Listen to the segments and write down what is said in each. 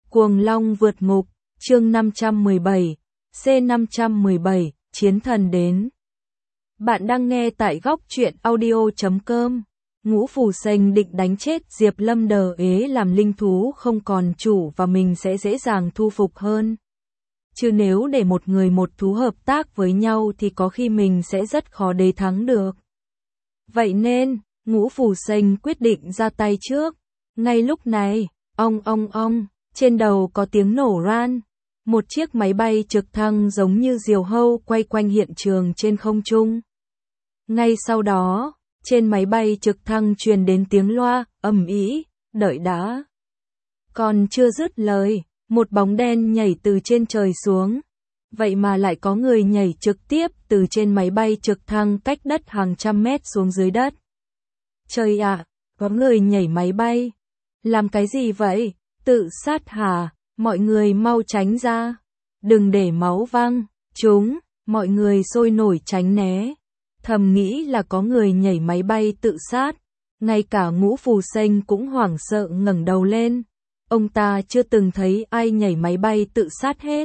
Cuồng Long vượt ngục, chương 517, C517, Chiến thần đến. Bạn đang nghe tại góc truyện audio.com. Ngũ Phù Sênh định đánh chết Diệp Lâm đờ ế làm linh thú không còn chủ và mình sẽ dễ dàng thu phục hơn. Chứ nếu để một người một thú hợp tác với nhau thì có khi mình sẽ rất khó để thắng được. Vậy nên, Ngũ Phù Sênh quyết định ra tay trước. Ngay lúc này, ong, trên đầu có tiếng nổ ran. Một chiếc máy bay trực thăng giống như diều hâu quay quanh hiện trường trên không trung. Ngay sau đó, trên máy bay trực thăng truyền đến tiếng loa, ầm ĩ, đợi đã. Còn chưa dứt lời, một bóng đen nhảy từ trên trời xuống. Vậy mà lại có người nhảy trực tiếp từ trên máy bay trực thăng cách đất hàng trăm mét xuống dưới đất. Trời ạ, có người nhảy máy bay. Làm cái gì vậy? Tự sát hả? Mọi người mau tránh ra. Đừng để máu văng. Mọi người sôi nổi tránh né. Thầm nghĩ là có người nhảy máy bay tự sát. Ngay cả Ngũ Phù Sênh cũng hoảng sợ ngẩng đầu lên. Ông ta chưa từng thấy ai nhảy máy bay tự sát hết.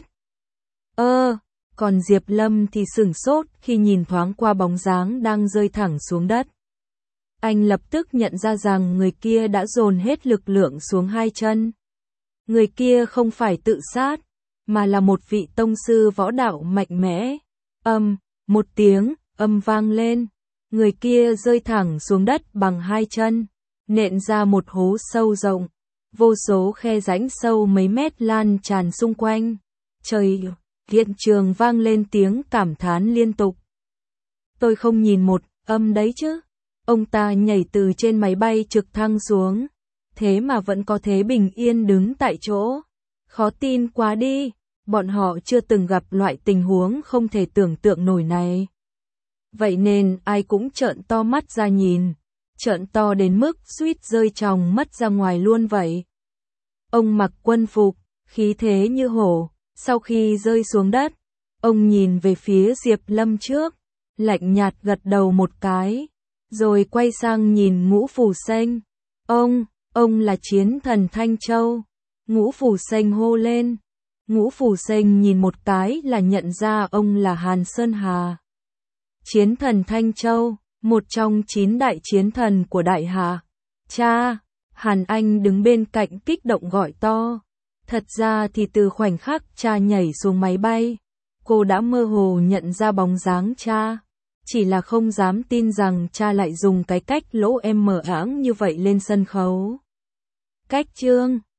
Còn Diệp Lâm thì sửng sốt khi nhìn thoáng qua bóng dáng đang rơi thẳng xuống đất. Anh lập tức nhận ra rằng người kia đã dồn hết lực lượng xuống hai chân. Người kia không phải tự sát, mà là một vị tông sư võ đạo mạnh mẽ. Một tiếng, âm vang lên. Người kia rơi thẳng xuống đất bằng hai chân, nện ra một hố sâu rộng. Vô số khe rãnh sâu mấy mét lan tràn xung quanh. Trời, hiện trường vang lên tiếng cảm thán liên tục. Tôi không nhìn một âm đấy chứ. Ông ta nhảy từ trên máy bay trực thăng xuống. Thế mà vẫn có thể bình yên đứng tại chỗ. Khó tin quá đi. Bọn họ chưa từng gặp loại tình huống không thể tưởng tượng nổi này. Vậy nên ai cũng trợn to mắt ra nhìn. Trợn to đến mức suýt rơi tròng mắt ra ngoài luôn vậy. Ông mặc quân phục, khí thế như hổ. Sau khi rơi xuống đất, ông nhìn về phía Diệp Lâm trước, lạnh nhạt gật đầu một cái, rồi quay sang nhìn Ngũ Phù Sênh. Ông là chiến thần Thanh Châu. Ngũ Phù Sênh hô lên. Ngũ Phù Sênh nhìn một cái là nhận ra ông là Hàn Sơn Hà. Chiến thần Thanh Châu, một trong 9 đại chiến thần của Đại Hà. Cha! Hàn Anh đứng bên cạnh kích động gọi to. Thật ra thì từ khoảnh khắc cha nhảy xuống máy bay, cô đã mơ hồ nhận ra bóng dáng cha. Chỉ là không dám tin rằng cha lại dùng cái cách lỗ em mở áng như vậy lên sân khấu. Cách chương